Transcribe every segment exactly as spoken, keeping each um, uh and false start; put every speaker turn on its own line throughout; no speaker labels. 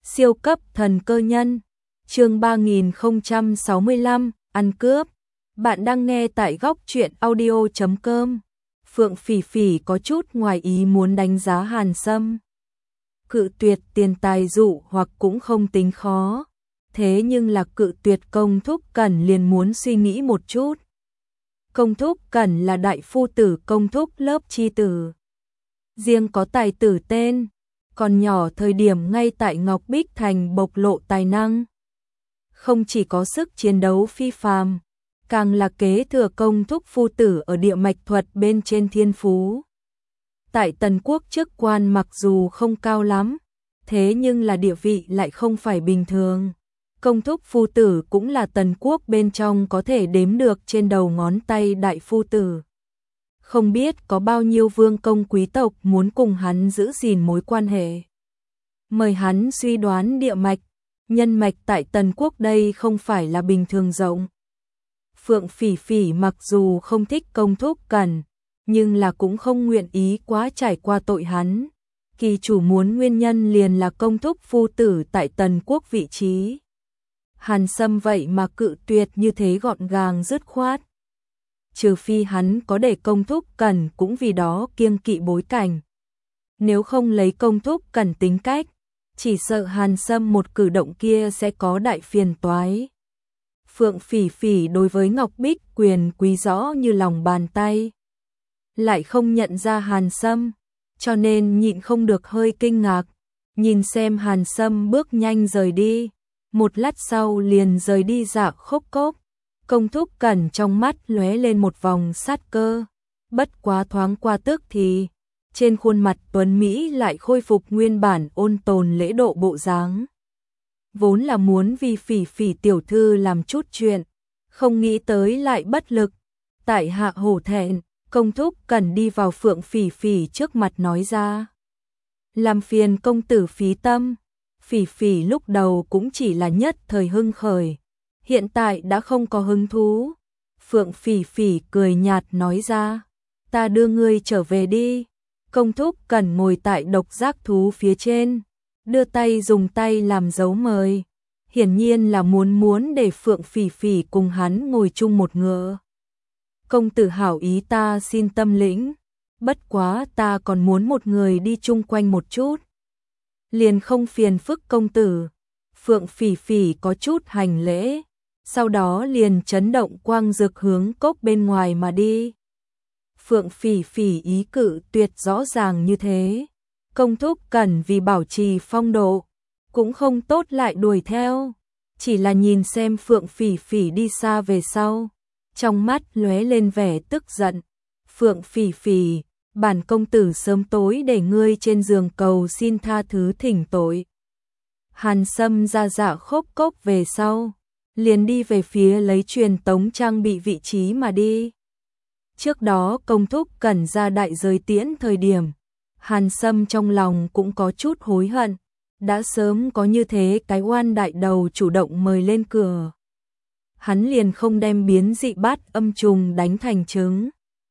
Siêu cấp thần cơ nhân, chương ba nghìn không trăm sáu mươi lăm, ăn cướp. Bạn đang nghe tại góc truyện audio chấm com. Phượng Phỉ Phỉ có chút ngoài ý muốn đánh giá Hàn Sâm. Cự tuyệt tiền tài dụ hoặc cũng không tính khó. Thế nhưng là cự tuyệt Công Thúc Cẩn liền muốn suy nghĩ một chút. Công Thúc Cẩn là đại phu tử Công Thúc lớp chi tử. Riêng có tài tử tên, còn nhỏ thời điểm ngay tại Ngọc Bích Thành bộc lộ tài năng. Không chỉ có sức chiến đấu phi phàm, càng là kế thừa Công Thúc phu tử ở địa mạch thuật bên trên thiên phú. Tại Tần Quốc chức quan mặc dù không cao lắm, thế nhưng là địa vị lại không phải bình thường. Công Thúc phu tử cũng là Tần Quốc bên trong có thể đếm được trên đầu ngón tay đại phu tử. Không biết có bao nhiêu vương công quý tộc muốn cùng hắn giữ gìn mối quan hệ. Mời hắn suy đoán địa mạch, nhân mạch tại Tần Quốc đây không phải là bình thường rộng. Phượng Phỉ Phỉ mặc dù không thích Công Thúc Cẩn, nhưng là cũng không nguyện ý quá trải qua tội hắn. Kỳ chủ muốn nguyên nhân liền là Công Thúc phu tử tại Tần Quốc vị trí. Hàn Sâm vậy mà cự tuyệt như thế gọn gàng dứt khoát. Trừ phi hắn có để Công Thúc Cẩn cũng vì đó kiêng kỵ bối cảnh. Nếu không lấy Công Thúc Cẩn tính cách, chỉ sợ Hàn Sâm một cử động kia sẽ có đại phiền toái. Phượng Phỉ Phỉ đối với Ngọc Bích quyền quý rõ như lòng bàn tay, lại không nhận ra Hàn Sâm, cho nên nhịn không được hơi kinh ngạc, nhìn xem Hàn Sâm bước nhanh rời đi, một lát sau liền rời đi dạ khốc cốc. Công Thúc Cẩn trong mắt lóe lên một vòng sát cơ, bất quá thoáng qua tức thì, trên khuôn mặt tuấn Mỹ lại khôi phục nguyên bản ôn tồn lễ độ bộ dáng. Vốn là muốn vì Phỉ Phỉ tiểu thư làm chút chuyện, không nghĩ tới lại bất lực. Tại hạ hổ thẹn, Công Thúc Cẩn đi vào Phượng Phỉ Phỉ trước mặt nói ra. Làm phiền công tử phí tâm. Phỉ Phỉ lúc đầu cũng chỉ là nhất thời hưng khởi, hiện tại đã không có hứng thú. Phượng Phỉ Phỉ cười nhạt nói ra, ta đưa ngươi trở về đi. Công Thúc Cẩn ngồi tại độc giác thú phía trên, đưa tay dùng tay làm dấu mời, hiển nhiên là muốn muốn để Phượng Phỉ Phỉ cùng hắn ngồi chung một ngựa. Công tử hảo ý ta xin tâm lĩnh, bất quá ta còn muốn một người đi chung quanh một chút. Liền không phiền phức công tử. Phượng Phỉ Phỉ có chút hành lễ, sau đó liền chấn động quang dược hướng cốc bên ngoài mà đi. Phượng Phỉ Phỉ ý cự tuyệt rõ ràng như thế. Công Thúc Cẩn vì bảo trì phong độ, cũng không tốt lại đuổi theo, chỉ là nhìn xem Phượng Phỉ Phỉ đi xa về sau, trong mắt lóe lên vẻ tức giận. Phượng Phỉ Phỉ, bản công tử sớm tối để ngươi trên giường cầu xin tha thứ thỉnh tội. Hàn Sâm ra dạ khốc cốc về sau, liền đi về phía lấy truyền tống trang bị vị trí mà đi. Trước đó Công Thúc Cẩn ra đại giới tiễn thời điểm, Hàn Sâm trong lòng cũng có chút hối hận, đã sớm có như thế cái oan đại đầu chủ động mời lên cửa. Hắn liền không đem biến dị bát âm trùng đánh thành trứng.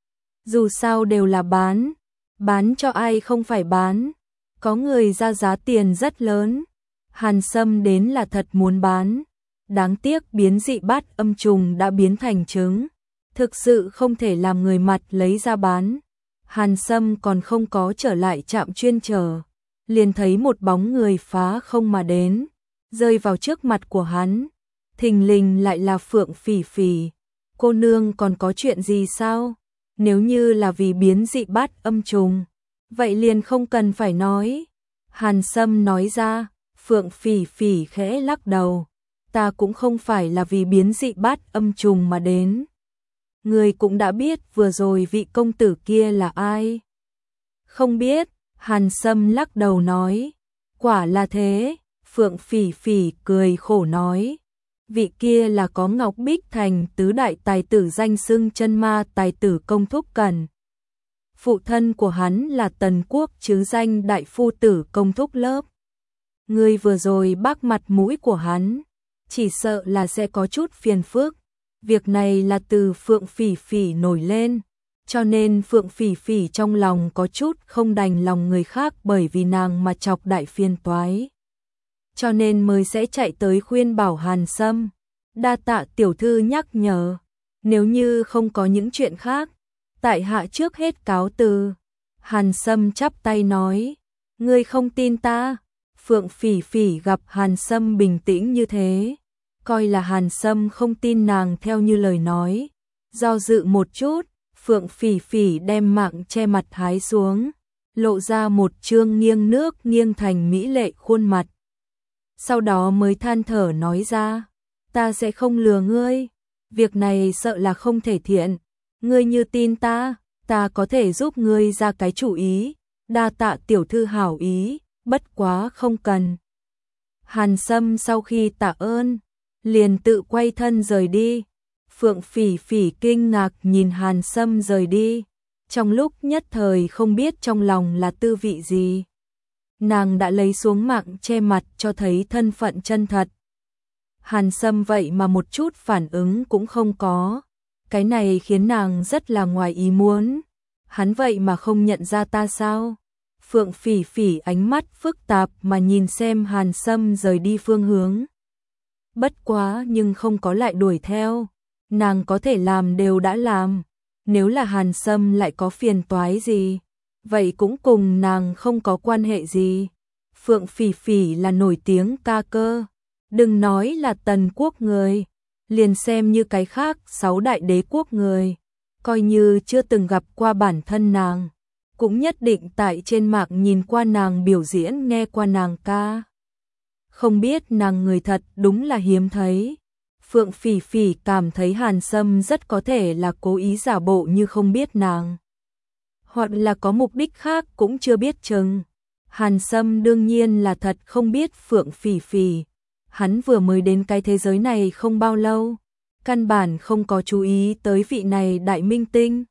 Dù sao đều là bán, bán cho ai không phải bán, có người ra giá tiền rất lớn. Hàn Sâm đến là thật muốn bán, đáng tiếc biến dị bát âm trùng đã biến thành trứng, thực sự không thể làm người mặt lấy ra bán. Hàn Sâm còn không có trở lại trạm chuyên chở, liền thấy một bóng người phá không mà đến, rơi vào trước mặt của hắn. Thình lình lại là Phượng Phỉ Phỉ. Cô nương còn có chuyện gì sao? Nếu như là vì biến dị bát âm trùng, vậy liền không cần phải nói. Hàn Sâm nói ra. Phượng Phỉ Phỉ khẽ lắc đầu, ta cũng không phải là vì biến dị bát âm trùng mà đến. Người cũng đã biết vừa rồi vị công tử kia là ai. Không biết, Hàn Sâm lắc đầu nói, quả là thế. Phượng Phỉ Phỉ cười khổ nói, vị kia là có Ngọc Bích Thành tứ đại tài tử danh xưng chân ma tài tử Công Thúc Cẩn. Phụ thân của hắn là Tần Quốc chứ danh đại phu tử Công Thúc lớp. Ngươi vừa rồi bác mặt mũi của hắn, chỉ sợ là sẽ có chút phiền phức. Việc này là từ Phượng Phỉ Phỉ nổi lên, cho nên Phượng Phỉ Phỉ trong lòng có chút không đành lòng người khác bởi vì nàng mà chọc đại phiền toái. cho nên mới sẽ chạy tới khuyên bảo Hàn Sâm. Đa tạ tiểu thư nhắc nhở, nếu như không có những chuyện khác, tại hạ trước hết cáo từ. Hàn Sâm chắp tay nói, ngươi không tin ta? Phượng Phỉ Phỉ gặp Hàn Sâm bình tĩnh như thế, coi là Hàn Sâm không tin nàng theo như lời nói. Do dự một chút, Phượng Phỉ Phỉ đem mạng che mặt hái xuống, lộ ra một trương nghiêng nước nghiêng thành mỹ lệ khuôn mặt. Sau đó mới than thở nói ra, ta sẽ không lừa ngươi, việc này sợ là không thể thiện, ngươi như tin ta, ta có thể giúp ngươi ra cái chủ ý, đa tạ tiểu thư hảo ý, bất quá không cần. Hàn Sâm sau khi tạ ơn, liền tự quay thân rời đi. Phượng Phỉ Phỉ kinh ngạc nhìn Hàn Sâm rời đi, trong lúc nhất thời không biết trong lòng là tư vị gì. Nàng đã lấy xuống mạng che mặt cho thấy thân phận chân thật. Hàn Sâm vậy mà một chút phản ứng cũng không có, cái này khiến nàng rất là ngoài ý muốn. Hắn vậy mà không nhận ra ta sao? Phượng Phỉ Phỉ ánh mắt phức tạp mà nhìn xem Hàn Sâm rời đi phương hướng. Bất quá nhưng không có lại đuổi theo, nàng có thể làm đều đã làm, nếu là Hàn Sâm lại có phiền toái gì, vậy cũng cùng nàng không có quan hệ gì. Phượng Phỉ Phỉ là nổi tiếng ca cơ, đừng nói là Tần quốc người, liền xem như cái khác sáu đại đế quốc người, coi như chưa từng gặp qua bản thân nàng, cũng nhất định tại trên mạng nhìn qua nàng biểu diễn, nghe qua nàng ca. Không biết nàng người thật đúng là hiếm thấy. Phượng Phỉ Phỉ cảm thấy Hàn Sâm rất có thể là cố ý giả bộ như không biết nàng, hoặc là có mục đích khác cũng chưa biết chừng. Hàn Sâm đương nhiên là thật không biết Phượng Phỉ Phỉ, hắn vừa mới đến cái thế giới này không bao lâu, căn bản không có chú ý tới vị này đại minh tinh.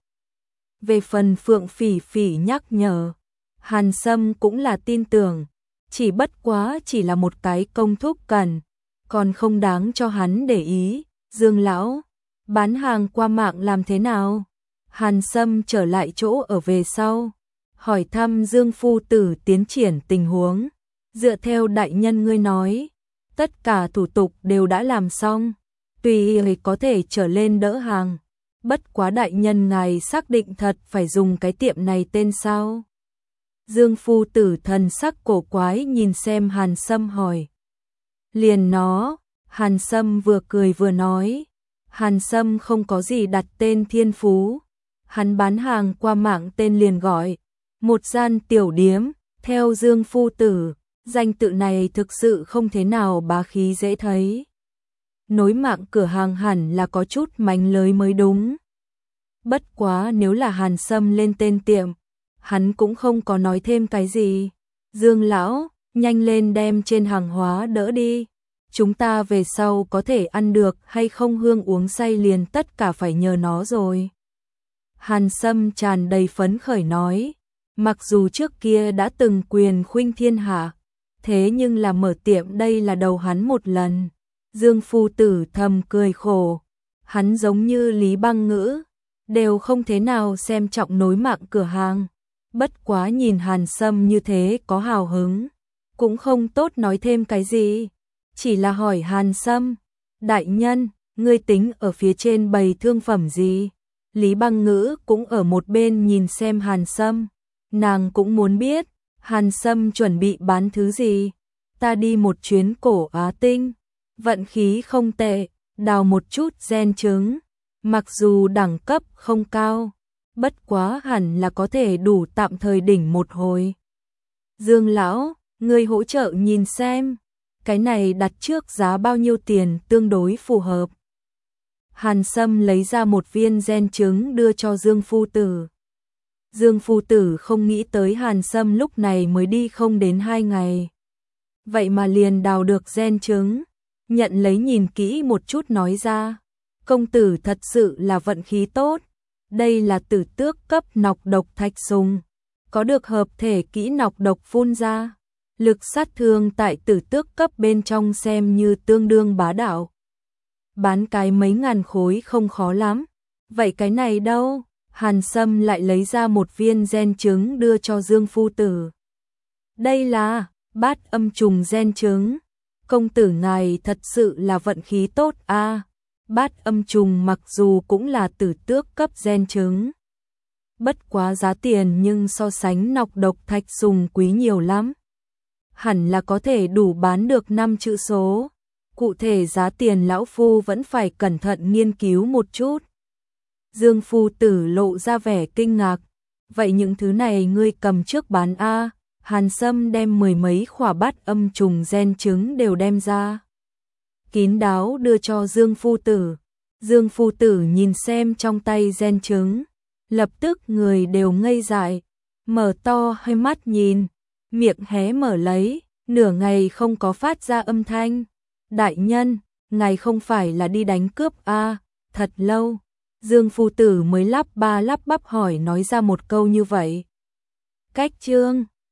Về phần Phượng Phỉ Phỉ nhắc nhở, Hàn Sâm cũng là tin tưởng, chỉ bất quá chỉ là một cái công thúc cần, còn không đáng cho hắn để ý. Dương lão, bán hàng qua mạng làm thế nào? Hàn Sâm trở lại chỗ ở về sau, hỏi thăm Dương phu tử tiến triển tình huống. Dựa theo đại nhân ngươi nói, tất cả thủ tục đều đã làm xong, tùy ý có thể trở lên đỡ hàng. Bất quá đại nhân ngài xác định thật phải dùng cái tiệm này tên sao? Dương phu tử thần sắc cổ quái nhìn xem Hàn Sâm hỏi. Liền nó, Hàn Sâm vừa cười vừa nói. Hàn Sâm không có gì đặt tên thiên phú, hắn bán hàng qua mạng tên liền gọi một gian tiểu điếm. Theo Dương phu tử, danh tự này thực sự không thế nào bá khí dễ thấy. Nối mạng cửa hàng hẳn là có chút mánh lới mới đúng. Bất quá nếu là Hàn Sâm lên tên tiệm, hắn cũng không có nói thêm cái gì. Dương lão, nhanh lên đem trên hàng hóa đỡ đi, chúng ta về sau có thể ăn được hay không hương uống say liền tất cả phải nhờ nó rồi. Hàn Sâm tràn đầy phấn khởi nói, mặc dù trước kia đã từng quyền khuynh thiên hạ, thế nhưng là mở tiệm đây là đầu hắn một lần. Dương phu tử thầm cười khổ, hắn giống như Lý Băng Ngữ, đều không thế nào xem trọng nối mạng cửa hàng. Bất quá nhìn Hàn Sâm như thế có hào hứng, cũng không tốt nói thêm cái gì, chỉ là hỏi Hàn Sâm, đại nhân, ngươi tính ở phía trên bày thương phẩm gì? Lý Băng Ngữ cũng ở một bên nhìn xem Hàn Sâm, nàng cũng muốn biết, Hàn Sâm chuẩn bị bán thứ gì. Ta đi một chuyến cổ Á Tinh, vận khí không tệ, đào một chút gen trứng, mặc dù đẳng cấp không cao, bất quá hẳn là có thể đủ tạm thời đỉnh một hồi. Dương lão, ngươi hỗ trợ nhìn xem, cái này đặt trước giá bao nhiêu tiền tương đối phù hợp. Hàn Sâm lấy ra một viên gen trứng đưa cho Dương phu tử. Dương phu tử không nghĩ tới Hàn Sâm lúc này mới đi không đến hai ngày, vậy mà liền đào được gen trứng, nhận lấy nhìn kỹ một chút nói ra, công tử thật sự là vận khí tốt, đây là tử tước cấp nọc độc thạch sùng, có được hợp thể kỹ nọc độc phun ra, lực sát thương tại tử tước cấp bên trong xem như tương đương bá đạo. Bán cái mấy ngàn khối không khó lắm, vậy cái này đâu? Hàn Sâm lại lấy ra một viên gen trứng đưa cho Dương phu tử. Đây là bát âm trùng gen trứng, công tử ngài thật sự là vận khí tốt a. Bát âm trùng mặc dù cũng là tử tước cấp gen trứng, bất quá giá tiền nhưng so sánh nọc độc thạch sùng quý nhiều lắm. Hẳn là có thể đủ bán được năm chữ số. Cụ thể giá tiền lão phu vẫn phải cẩn thận nghiên cứu một chút. Dương phu tử lộ ra vẻ kinh ngạc. Vậy những thứ này ngươi cầm trước bán a? Hàn Sâm đem mười mấy khỏa bát âm trùng gen trứng đều đem ra, kín đáo đưa cho Dương phu tử. Dương phu tử nhìn xem trong tay gen trứng, lập tức người đều ngây dại, mở to hai mắt nhìn, miệng hé mở lấy, nửa ngày không có phát ra âm thanh. Đại nhân, ngài không phải là đi đánh cướp a? Thật lâu, Dương phu tử mới lắp ba lắp bắp hỏi nói ra một câu như vậy. Cách chương